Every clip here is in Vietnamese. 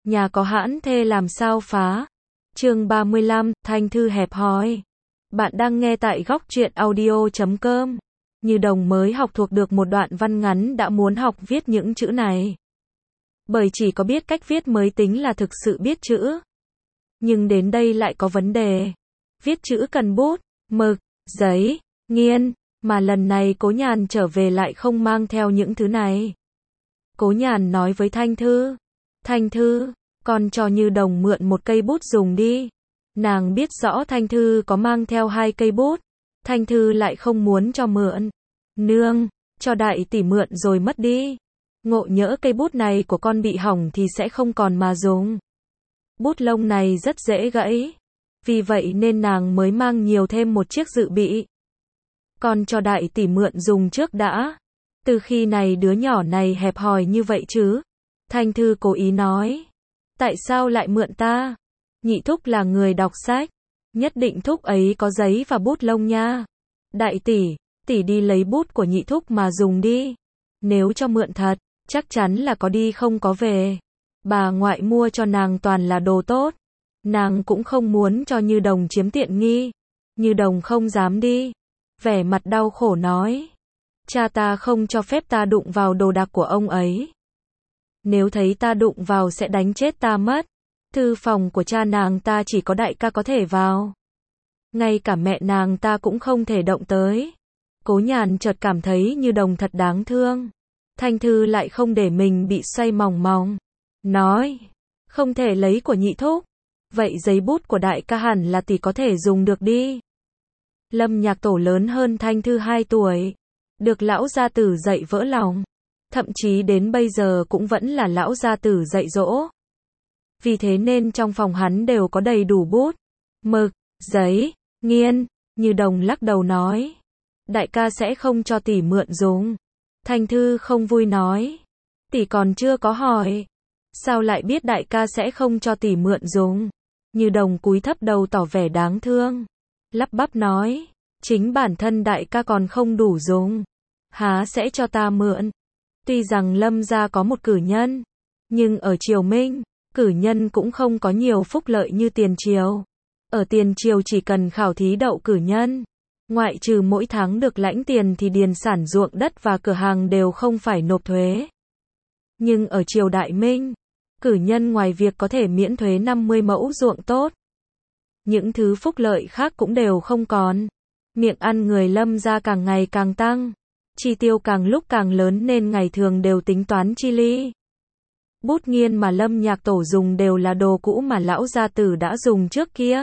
Nhà có hãn thê làm sao phá. Chương 35, Thanh thư hẹp hòi. Bạn đang nghe tại góc truyện audio.com. Như Đồng mới học thuộc được một đoạn văn ngắn đã muốn học viết những chữ này. Bởi chỉ có biết cách viết mới tính là thực sự biết chữ. Nhưng đến đây lại có vấn đề. Viết chữ cần bút, mực, giấy, nghiên, mà lần này Cố Nhàn trở về lại không mang theo những thứ này. Cố Nhàn nói với Thanh Thư, Thanh Thư, con cho Như Đồng mượn một cây bút dùng đi. Nàng biết rõ Thanh Thư có mang theo 2 cây bút. Thanh Thư lại không muốn cho mượn. Nương, cho đại tỷ mượn rồi mất đi. Ngộ nhỡ cây bút này của con bị hỏng thì sẽ không còn mà dùng. Bút lông này rất dễ gãy. Vì vậy nên nàng mới mang nhiều thêm một chiếc dự bị. Con cho đại tỷ mượn dùng trước đã. Từ khi này đứa nhỏ này hẹp hòi như vậy chứ? Thanh Thư cố ý nói. Tại sao lại mượn ta? Nhị thúc là người đọc sách. Nhất định thúc ấy có giấy và bút lông nha. Đại tỷ, tỷ đi lấy bút của nhị thúc mà dùng đi. Nếu cho mượn thật, chắc chắn là có đi không có về. Bà ngoại mua cho nàng toàn là đồ tốt. Nàng cũng không muốn cho Như Đồng chiếm tiện nghi. Như Đồng không dám đi. Vẻ mặt đau khổ nói. Cha ta không cho phép ta đụng vào đồ đạc của ông ấy. Nếu thấy ta đụng vào sẽ đánh chết ta mất. Thư phòng của cha nàng ta chỉ có đại ca có thể vào. Ngay cả mẹ nàng ta cũng không thể động tới. Cố Nhàn chợt cảm thấy Như Đồng thật đáng thương. Thanh Thư lại không để mình bị xoay mòng mòng. Nói, không thể lấy của nhị thúc. Vậy giấy bút của đại ca hẳn là tỷ có thể dùng được đi. Lâm Nhạc Tổ lớn hơn Thanh Thư 2 tuổi. Được lão gia tử dạy vỡ lòng. Thậm chí đến bây giờ cũng vẫn là lão gia tử dạy dỗ. Vì thế nên trong phòng hắn đều có đầy đủ bút, mực, giấy, nghiên. Như Đồng lắc đầu nói. Đại ca sẽ không cho tỷ mượn dùng. Thanh Thư không vui nói. Tỷ còn chưa có hỏi. Sao lại biết đại ca sẽ không cho tỷ mượn dùng? Như Đồng cúi thấp đầu tỏ vẻ đáng thương. Lắp bắp nói. Chính bản thân đại ca còn không đủ dùng. Há sẽ cho ta mượn. Tuy rằng Lâm gia có một cử nhân. Nhưng ở triều Minh, cử nhân cũng không có nhiều phúc lợi như tiền triều. Ở tiền triều chỉ cần khảo thí đậu cử nhân. Ngoại trừ mỗi tháng được lãnh tiền thì điền sản ruộng đất và cửa hàng đều không phải nộp thuế. Nhưng ở triều Đại Minh, cử nhân ngoài việc có thể miễn thuế 50 mẫu ruộng tốt. Những thứ phúc lợi khác cũng đều không còn. Miệng ăn người Lâm gia càng ngày càng tăng. Chi tiêu càng lúc càng lớn nên ngày thường đều tính toán chi ly. Bút nghiên mà Lâm Nhạc Tổ dùng đều là đồ cũ mà lão gia tử đã dùng trước kia.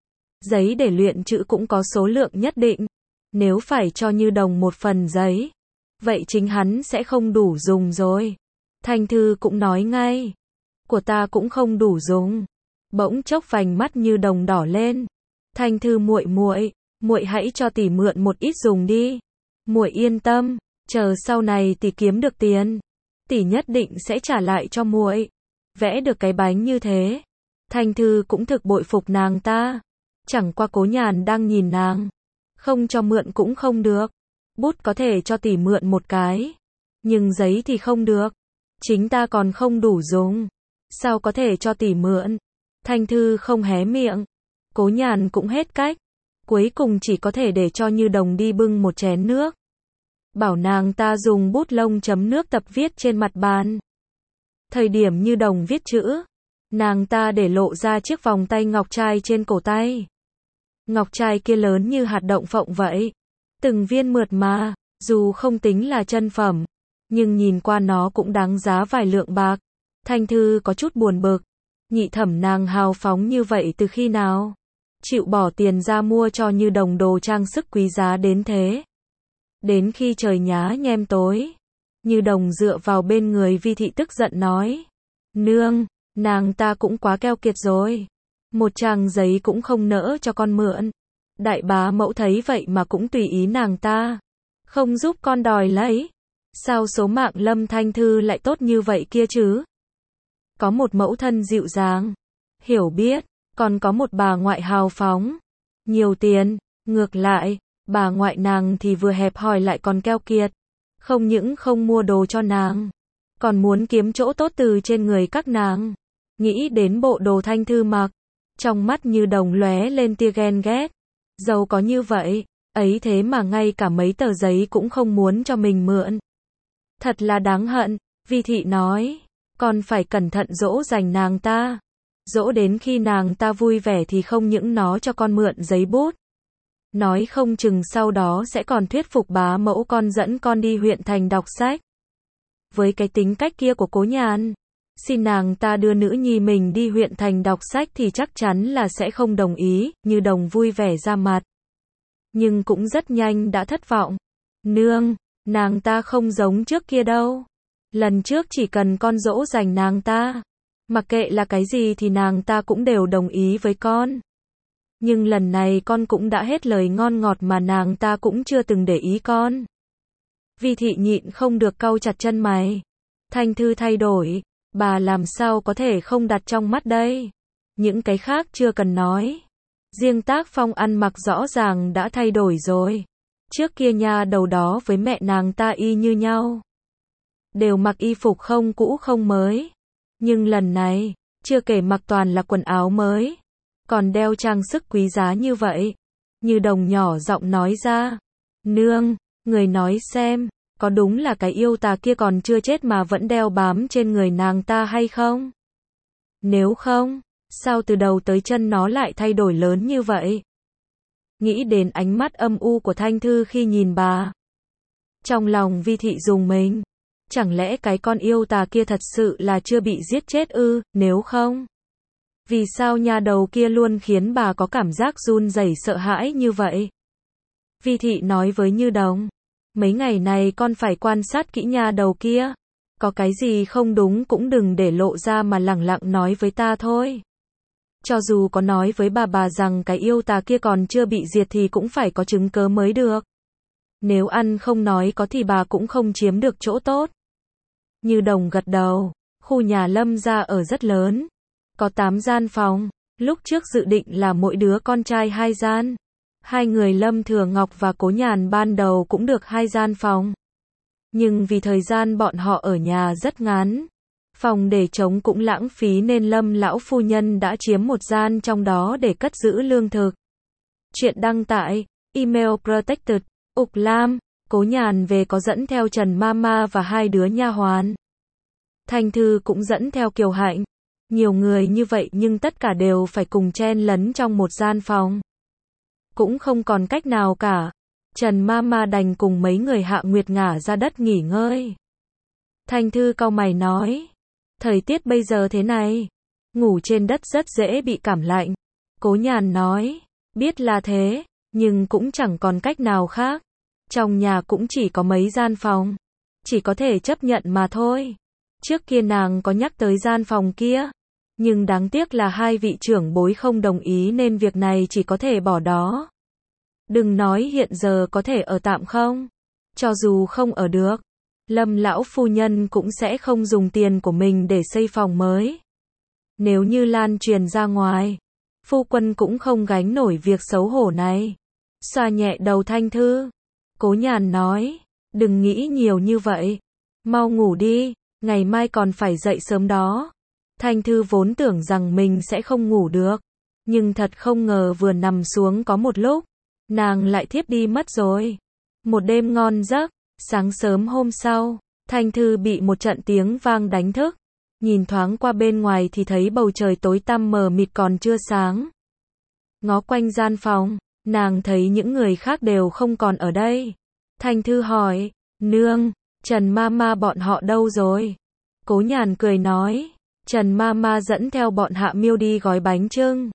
Giấy để luyện chữ cũng có số lượng nhất định. Nếu phải cho Như Đồng một phần giấy, vậy chính hắn sẽ không đủ dùng rồi. Thanh Thư cũng nói ngay. Của ta cũng không đủ dùng. Bỗng chốc vành mắt Như Đồng đỏ lên. Thanh Thư muội muội hãy cho tỷ mượn một ít dùng đi. Muội yên tâm, chờ sau này tỷ kiếm được tiền, tỷ nhất định sẽ trả lại cho muội. Vẽ được cái bánh như thế. Thanh Thư cũng thực bội phục nàng ta. Chẳng qua Cố Nhàn đang nhìn nàng. Không cho mượn cũng không được. Bút có thể cho tỷ mượn một cái. Nhưng giấy thì không được. Chính ta còn không đủ dùng. Sao có thể cho tỷ mượn? Thanh Thư không hé miệng. Cố Nhàn cũng hết cách. Cuối cùng chỉ có thể để cho Như Đồng đi bưng một chén nước. Bảo nàng ta dùng bút lông chấm nước tập viết trên mặt bàn. Thời điểm Như Đồng viết chữ, nàng ta để lộ ra chiếc vòng tay ngọc trai trên cổ tay. Ngọc trai kia lớn như hạt đậu phộng vậy. Từng viên mượt mà, dù không tính là chân phẩm, nhưng nhìn qua nó cũng đáng giá vài lượng bạc. Thanh Thư có chút buồn bực. Nhị thẩm nàng hào phóng như vậy từ khi nào? Chịu bỏ tiền ra mua cho Như Đồng đồ trang sức quý giá đến thế. Đến khi trời nhá nhem tối, Như Đồng dựa vào bên người Vi thị tức giận nói. Nương, nàng ta cũng quá keo kiệt rồi. Một trang giấy cũng không nỡ cho con mượn. Đại bá mẫu thấy vậy mà cũng tùy ý nàng ta. Không giúp con đòi lấy. Sao số mạng Lâm Thanh Thư lại tốt như vậy kia chứ? Có một mẫu thân dịu dàng, hiểu biết, còn có một bà ngoại hào phóng, nhiều tiền. Ngược lại, bà ngoại nàng thì vừa hẹp hòi lại còn keo kiệt. Không những không mua đồ cho nàng, còn muốn kiếm chỗ tốt từ trên người các nàng. Nghĩ đến bộ đồ Thanh Thư mặc, trong mắt Như Đồng lóe lên tia ghen ghét. Giàu có như vậy, ấy thế mà ngay cả mấy tờ giấy cũng không muốn cho mình mượn. Thật là đáng hận, Vi Thị nói, con phải cẩn thận dỗ dành nàng ta. Dỗ đến khi nàng ta vui vẻ thì không những nó cho con mượn giấy bút. Nói không chừng sau đó sẽ còn thuyết phục bá mẫu con dẫn con đi huyện thành đọc sách. Với cái tính cách kia của Cố Nhàn, xin nàng ta đưa nữ nhi mình đi huyện thành đọc sách thì chắc chắn là sẽ không đồng ý, Như Đồng vui vẻ ra mặt. Nhưng cũng rất nhanh đã thất vọng. Nương, nàng ta không giống trước kia đâu. Lần trước chỉ cần con dỗ dành nàng ta, mặc kệ là cái gì thì nàng ta cũng đều đồng ý với con. Nhưng lần này con cũng đã hết lời ngon ngọt mà nàng ta cũng chưa từng để ý con. Vi Thị nhịn không được cau chặt chân mày. Thanh Thư thay đổi, bà làm sao có thể không đặt trong mắt đây. Những cái khác chưa cần nói. Riêng tác phong ăn mặc rõ ràng đã thay đổi rồi. Trước kia nha đầu đó với mẹ nàng ta y như nhau. Đều mặc y phục không cũ không mới. Nhưng lần này, chưa kể mặc toàn là quần áo mới, còn đeo trang sức quý giá như vậy. Như Đồng nhỏ giọng nói ra. Nương, người nói xem, có đúng là cái yêu tà kia còn chưa chết mà vẫn đeo bám trên người nàng ta hay không? Nếu không, sao từ đầu tới chân nó lại thay đổi lớn như vậy? Nghĩ đến ánh mắt âm u của Thanh Thư khi nhìn bà, trong lòng Vi Thị rùng mình. Chẳng lẽ cái con yêu tà kia thật sự là chưa bị giết chết ư? Nếu không, vì sao nha đầu kia luôn khiến bà có cảm giác run rẩy sợ hãi như vậy? Vi Thị nói với Như Đồng, mấy ngày này con phải quan sát kỹ nha đầu kia. Có cái gì không đúng cũng đừng để lộ ra mà lẳng lặng nói với ta thôi. Cho dù có nói với bà rằng cái yêu tà kia còn chưa bị diệt thì cũng phải có chứng cớ mới được. Nếu ăn không nói có thì bà cũng không chiếm được chỗ tốt. Như Đồng gật đầu. Khu nhà Lâm gia ở rất lớn. Có 8 gian phòng. Lúc trước dự định là mỗi đứa con trai 2 gian. Hai người Lâm Thừa Ngọc và Cố Nhàn ban đầu cũng được 2 gian phòng. Nhưng vì thời gian bọn họ ở nhà rất ngắn, phòng để trống cũng lãng phí nên Lâm lão phu nhân đã chiếm một gian trong đó để cất giữ lương thực. Chuyện đăng tại email protected. Ục Lam, Cố Nhàn về có dẫn theo Trần Mama và 2 đứa nha hoàn. Thanh Thư cũng dẫn theo Kiều Hạnh. Nhiều người như vậy nhưng tất cả đều phải cùng chen lấn trong một gian phòng. Cũng không còn cách nào cả. Trần Mama đành cùng mấy người Hạ Nguyệt ngả ra đất nghỉ ngơi. Thanh Thư cau mày nói, thời tiết bây giờ thế này, ngủ trên đất rất dễ bị cảm lạnh. Cố Nhàn nói, biết là thế, nhưng cũng chẳng còn cách nào khác. Trong nhà cũng chỉ có mấy gian phòng, chỉ có thể chấp nhận mà thôi. Trước kia nàng có nhắc tới gian phòng kia, nhưng đáng tiếc là 2 vị trưởng bối không đồng ý nên việc này chỉ có thể bỏ đó. Đừng nói hiện giờ có thể ở tạm không. Cho dù không ở được, Lâm lão phu nhân cũng sẽ không dùng tiền của mình để xây phòng mới. Nếu như lan truyền ra ngoài, phu quân cũng không gánh nổi việc xấu hổ này. Xoa nhẹ đầu Thanh Thư, Cố Nhàn nói, đừng nghĩ nhiều như vậy. Mau ngủ đi, ngày mai còn phải dậy sớm đó. Thanh Thư vốn tưởng rằng mình sẽ không ngủ được. Nhưng thật không ngờ vừa nằm xuống có một lúc, nàng lại thiếp đi mất rồi. Một đêm ngon giấc, sáng sớm hôm sau, Thanh Thư bị một trận tiếng vang đánh thức. Nhìn thoáng qua bên ngoài thì thấy bầu trời tối tăm mờ mịt còn chưa sáng. Ngó quanh gian phòng, nàng thấy những người khác đều không còn ở đây. Thanh Thư hỏi, nương, Trần Mama bọn họ đâu rồi? Cố Nhàn cười nói, Trần Mama dẫn theo bọn Hạ Miêu đi gói bánh chưng.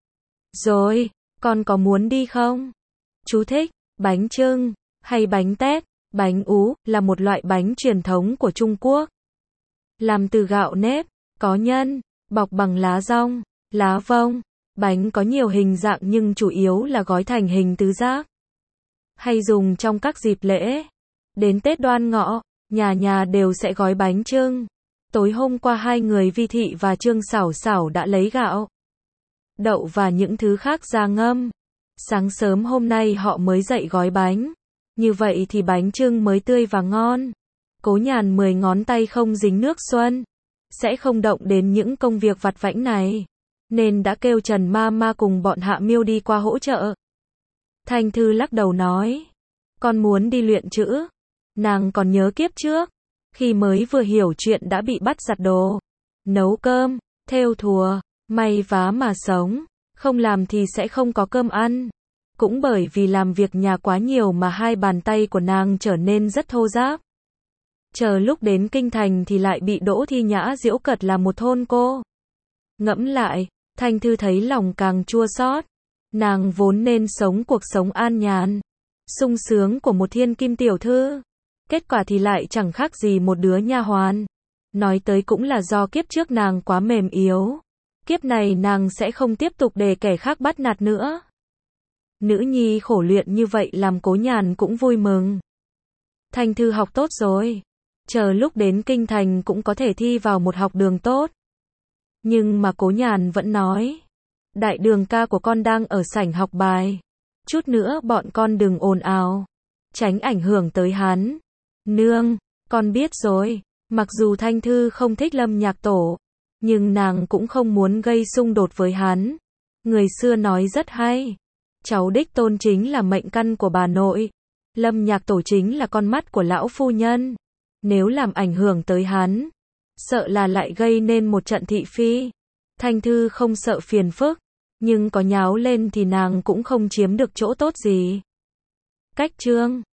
Rồi, con có muốn đi không? Chú thích, bánh chưng, hay bánh tét, bánh ú, là một loại bánh truyền thống của Trung Quốc. Làm từ gạo nếp, có nhân, bọc bằng lá dong, lá vong. Bánh có nhiều hình dạng nhưng chủ yếu là gói thành hình tứ giác. Hay dùng trong các dịp lễ. Đến Tết Đoan Ngọ, nhà nhà đều sẽ gói bánh chưng. Tối hôm qua 2 người Vi Thị và Trương Xảo Xảo đã lấy gạo, đậu và những thứ khác ra ngâm. Sáng sớm hôm nay họ mới dậy gói bánh. Như vậy thì bánh chưng mới tươi và ngon. Cố Nhàn 10 ngón tay không dính nước xuân. sẽ không động đến những công việc vặt vãnh này, nên đã kêu Trần Mama cùng bọn Hạ Miêu đi qua hỗ trợ. Thanh Thư lắc đầu nói, con muốn đi luyện chữ. Nàng còn nhớ kiếp trước, khi mới vừa hiểu chuyện đã bị bắt giặt đồ, nấu cơm, thêu thùa, may vá mà sống, không làm thì sẽ không có cơm ăn. Cũng bởi vì làm việc nhà quá nhiều mà hai bàn tay của nàng trở nên rất thô ráp. Chờ lúc đến kinh thành thì lại bị Đỗ Thi Nhã giễu cợt là một thôn cô. Ngẫm lại, Thanh Thư thấy lòng càng chua xót. Nàng vốn nên sống cuộc sống an nhàn, sung sướng của một thiên kim tiểu thư. Kết quả thì lại chẳng khác gì một đứa nha hoàn. Nói tới cũng là do kiếp trước nàng quá mềm yếu. Kiếp này nàng sẽ không tiếp tục để kẻ khác bắt nạt nữa. Nữ nhi khổ luyện như vậy làm Cố Nhàn cũng vui mừng. Thanh Thư học tốt rồi. Chờ lúc đến kinh thành cũng có thể thi vào một học đường tốt. Nhưng mà Cố Nhàn vẫn nói, đại đường ca của con đang ở sảnh học bài. Chút nữa bọn con đừng ồn ào, tránh ảnh hưởng tới hắn. Nương, con biết rồi. Mặc dù Thanh Thư không thích Lâm Nhạc Tổ, nhưng nàng cũng không muốn gây xung đột với hắn. Người xưa nói rất hay, cháu đích tôn chính là mệnh căn của bà nội. Lâm Nhạc Tổ chính là con mắt của lão phu nhân. Nếu làm ảnh hưởng tới hắn, sợ là lại gây nên một trận thị phi. Thanh Thư không sợ phiền phức, nhưng có nháo lên thì nàng cũng không chiếm được chỗ tốt gì. Cách chương